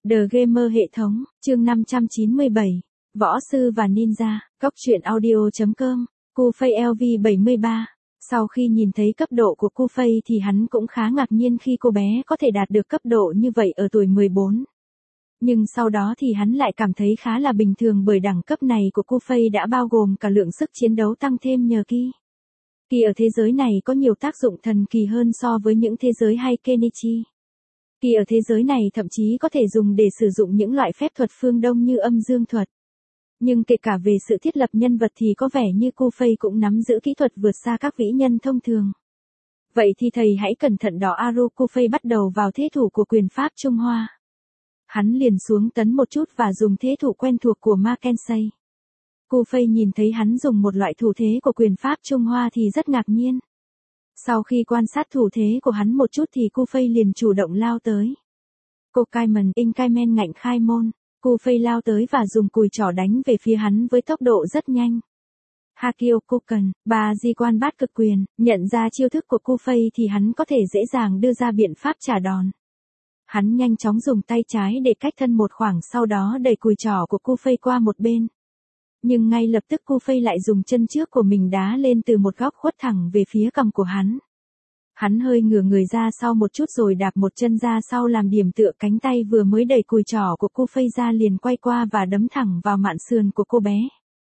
The Gamer hệ thống, chương 597, Võ sư và Ninja, Cóc truyện audio.com, Kufei LV73. Sau khi nhìn thấy cấp độ của Kufei thì hắn cũng khá ngạc nhiên khi cô bé có thể đạt được cấp độ như vậy ở tuổi 14. Nhưng sau đó thì hắn lại cảm thấy khá là bình thường bởi đẳng cấp này của Kufei đã bao gồm cả lượng sức chiến đấu tăng thêm nhờ Ki. Ki ở thế giới này có nhiều tác dụng thần kỳ hơn so với những thế giới hay Kenichi. Ki ở thế giới này thậm chí có thể dùng để sử dụng những loại phép thuật phương Đông như âm dương thuật. Nhưng kể cả về sự thiết lập nhân vật thì có vẻ như Kufei cũng nắm giữ kỹ thuật vượt xa các vĩ nhân thông thường. Vậy thì thầy hãy cẩn thận đó. Aro Kufei bắt đầu vào thế thủ của quyền pháp Trung Hoa. Hắn liền xuống tấn một chút và dùng thế thủ quen thuộc của Ma Kensei. Kufei nhìn thấy hắn dùng một loại thủ thế của quyền pháp Trung Hoa thì rất ngạc nhiên. Sau khi quan sát thủ thế của hắn một chút thì Kufei liền chủ động lao tới. Kokaimen Inkaimen ngạnh khai môn. Kufei lao tới và dùng cùi trỏ đánh về phía hắn với tốc độ rất nhanh. Hakio Koken, ba di quan bát cực quyền, nhận ra chiêu thức của Kufei thì hắn có thể dễ dàng đưa ra biện pháp trả đòn. Hắn nhanh chóng dùng tay trái để cách thân một khoảng, sau đó đẩy cùi trỏ của Kufei qua một bên. Nhưng ngay lập tức Kufei lại dùng chân trước của mình đá lên từ một góc khuất thẳng về phía cằm của hắn. Hắn hơi ngửa người ra sau một chút rồi đạp một chân ra sau làm điểm tựa, cánh tay vừa mới đẩy cùi trỏ của Kufei ra liền quay qua và đấm thẳng vào mạn sườn của cô bé.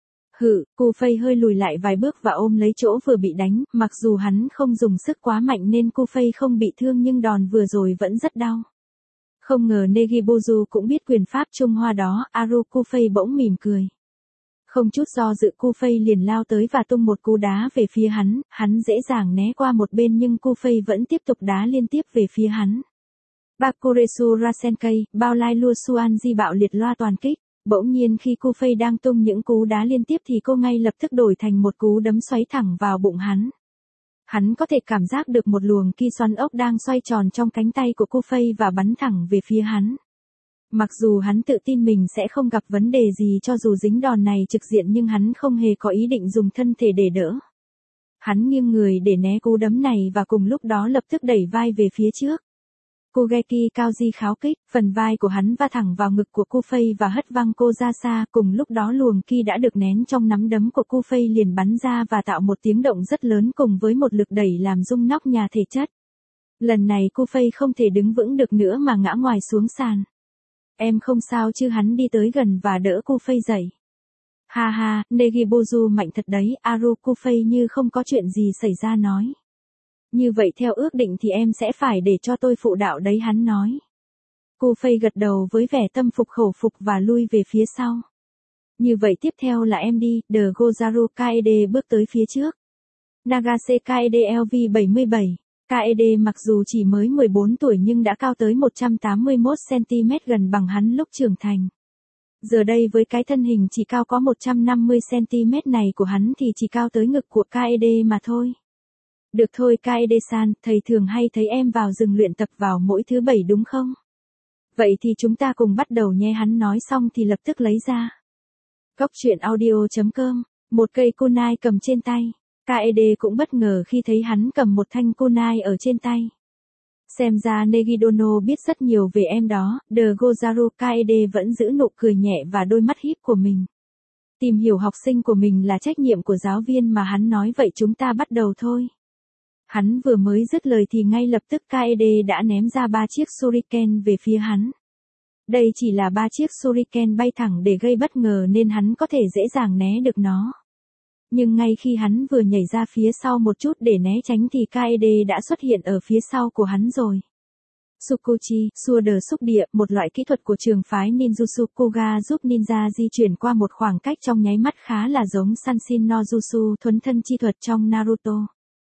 Kufei hơi lùi lại vài bước và ôm lấy chỗ vừa bị đánh, mặc dù hắn không dùng sức quá mạnh nên Kufei không bị thương nhưng đòn vừa rồi vẫn rất đau. Không ngờ Negibozu cũng biết quyền pháp Trung Hoa đó. Aro Kufei bỗng mỉm cười. Không chút do dự Kufei liền lao tới và tung một cú đá về phía hắn dễ dàng né qua một bên nhưng Kufei vẫn tiếp tục đá liên tiếp về phía hắn. Bakuretsu Rasenkei, bao lai lua Suanji bạo liệt loa toàn kích. Bỗng nhiên khi Kufei đang tung những cú đá liên tiếp thì cô ngay lập tức đổi thành một cú đấm xoáy thẳng vào bụng hắn. Hắn có thể cảm giác được một luồng ki xoắn ốc đang xoay tròn trong cánh tay của Kufei và bắn thẳng về phía hắn. Mặc dù hắn tự tin mình sẽ không gặp vấn đề gì cho dù dính đòn này trực diện nhưng hắn không hề có ý định dùng thân thể để đỡ. Hắn nghiêng người để né cú đấm này và cùng lúc đó lập tức đẩy vai về phía trước. Kugeki Kaoji kháo kích, phần vai của hắn va thẳng vào ngực của Kufei và hất văng cô ra xa, cùng lúc đó luồng ki đã được nén trong nắm đấm của Kufei liền bắn ra và tạo một tiếng động rất lớn cùng với một lực đẩy làm rung nóc nhà thể chất. Lần này Kufei không thể đứng vững được nữa mà ngã ngoài xuống sàn. Em không sao chứ? Hắn đi tới gần và đỡ Kufei dậy. Ha ha, Negibozu mạnh thật đấy. Aro Kufei như không có chuyện gì xảy ra nói. Như vậy theo ước định thì em sẽ phải để cho tôi phụ đạo đấy, hắn nói. Kufei gật đầu với vẻ tâm phục khẩu phục và lui về phía sau. Như vậy tiếp theo là em đi. The Gozaru Kaede bước tới phía trước. Nagase Kaede LV77. Kaede mặc dù chỉ mới 14 tuổi nhưng đã cao tới 181cm, gần bằng hắn lúc trưởng thành. Giờ đây với cái thân hình chỉ cao có 150cm này của hắn thì chỉ cao tới ngực của Kaede mà thôi. Được thôi Kaede-san, thầy thường hay thấy em vào rừng luyện tập vào mỗi thứ bảy đúng không? Vậy thì chúng ta cùng bắt đầu nhé. Hắn nói xong thì lập tức lấy ra Cóc truyện audio.com, một cây kunai cầm trên tay. Kaede cũng bất ngờ khi thấy hắn cầm một thanh kunai ở trên tay. Xem ra Negidono biết rất nhiều về em đó. The Gozaru Kaede vẫn giữ nụ cười nhẹ và đôi mắt híp của mình. Tìm hiểu học sinh của mình là trách nhiệm của giáo viên mà, hắn nói. Vậy chúng ta bắt đầu thôi. Hắn vừa mới dứt lời thì ngay lập tức Kaede đã ném ra 3 chiếc shuriken về phía hắn. Đây chỉ là 3 chiếc shuriken bay thẳng để gây bất ngờ nên hắn có thể dễ dàng né được nó. Nhưng ngay khi hắn vừa nhảy ra phía sau một chút để né tránh thì Kaede đã xuất hiện ở phía sau của hắn rồi. Tsukuchi, xua đờ xúc địa, một loại kỹ thuật của trường phái ninjutsu Koga giúp ninja di chuyển qua một khoảng cách trong nháy mắt, khá là giống Sanshin no Jutsu, thuấn thân chi thuật trong Naruto.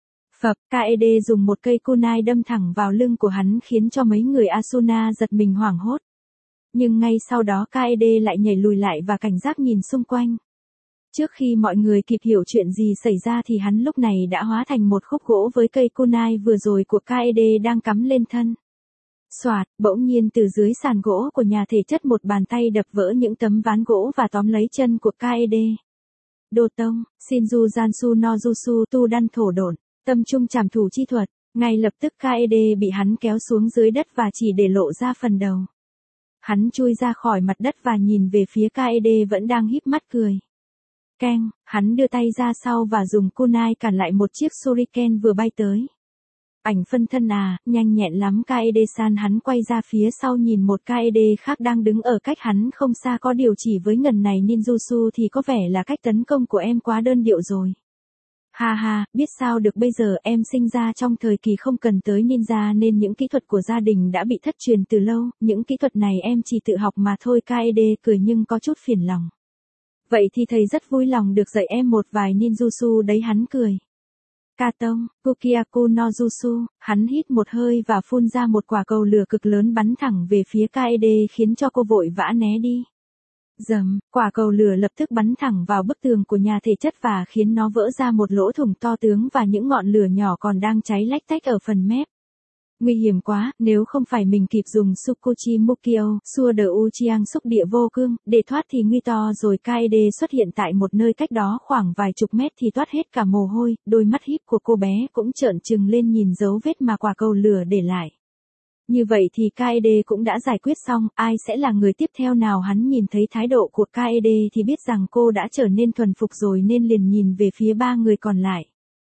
Kaede dùng một cây kunai đâm thẳng vào lưng của hắn khiến cho mấy người Asuna giật mình hoảng hốt. Nhưng ngay sau đó Kaede lại nhảy lùi lại và cảnh giác nhìn xung quanh. Trước khi mọi người kịp hiểu chuyện gì xảy ra thì hắn lúc này đã hóa thành một khúc gỗ với cây kunai vừa rồi của Kaede đang cắm lên thân. Xoạt, bỗng nhiên từ dưới sàn gỗ của nhà thể chất một bàn tay đập vỡ những tấm ván gỗ và tóm lấy chân của Kaede. Đồ tông, Shinju Jansu no Jutsu tu đan thổ độn, tâm trung trảm thủ chi thuật. Ngay lập tức Kaede bị hắn kéo xuống dưới đất và chỉ để lộ ra phần đầu. Hắn chui ra khỏi mặt đất và nhìn về phía Kaede vẫn đang híp mắt cười. Keng, hắn đưa tay ra sau và dùng kunai cản lại một chiếc shuriken vừa bay tới. Ảnh phân thân à, nhanh nhẹn lắm Kaede-san. Hắn quay ra phía sau nhìn một Kaede khác đang đứng ở cách hắn không xa, có điều chỉ với ngần này ninjutsu thì có vẻ là cách tấn công của em quá đơn điệu rồi. Ha ha, biết sao được bây giờ, em sinh ra trong thời kỳ không cần tới ninja nên những kỹ thuật của gia đình đã bị thất truyền từ lâu, những kỹ thuật này em chỉ tự học mà thôi. Kaede cười nhưng có chút phiền lòng. Vậy thì thầy rất vui lòng được dạy em một vài ninjutsu đấy, hắn cười. Katon, Kukiaku no Jutsu, hắn hít một hơi và phun ra một quả cầu lửa cực lớn bắn thẳng về phía Kaede khiến cho cô vội vã né đi. Dầm, quả cầu lửa lập tức bắn thẳng vào bức tường của nhà thể chất và khiến nó vỡ ra một lỗ thủng to tướng và những ngọn lửa nhỏ còn đang cháy lách tách ở phần mép. Nguy hiểm quá, nếu không phải mình kịp dùng Tsukuchi Mukio, xua đờ Uchiang xúc địa vô cương, để thoát thì nguy to rồi. Kaede xuất hiện tại một nơi cách đó khoảng vài chục mét thì toát hết cả mồ hôi, đôi mắt híp của cô bé cũng trợn trừng lên nhìn dấu vết mà quả cầu lửa để lại. Như vậy thì Kaede cũng đã giải quyết xong, ai sẽ là người tiếp theo nào? Hắn nhìn thấy thái độ của Kaede thì biết rằng cô đã trở nên thuần phục rồi nên liền nhìn về phía ba người còn lại.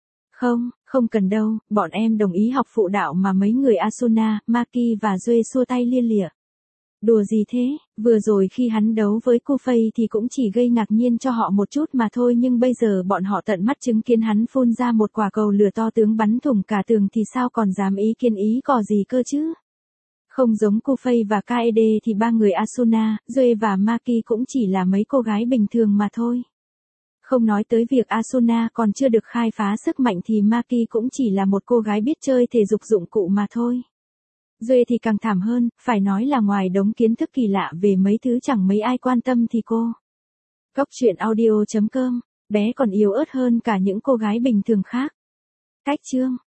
Không cần đâu, bọn em đồng ý học phụ đạo mà. Mấy người Asuna, Maki và Duê xua tay lia lịa. Đùa gì thế, vừa rồi khi hắn đấu với cô Phây thì cũng chỉ gây ngạc nhiên cho họ một chút mà thôi, nhưng bây giờ bọn họ tận mắt chứng kiến hắn phun ra một quả cầu lửa to tướng bắn thủng cả tường thì sao còn dám ý kiến ý cò gì cơ chứ. Không giống cô Phây và Kaede thì ba người Asuna, Duê và Maki cũng chỉ là mấy cô gái bình thường mà thôi. Không nói tới việc Asuna còn chưa được khai phá sức mạnh thì Maki cũng chỉ là một cô gái biết chơi thể dục dụng cụ mà thôi. Duê thì càng thảm hơn, phải nói là ngoài đống kiến thức kỳ lạ về mấy thứ chẳng mấy ai quan tâm thì cô. Cóc truyện audio.com, bé còn yếu ớt hơn cả những cô gái bình thường khác. Cách chương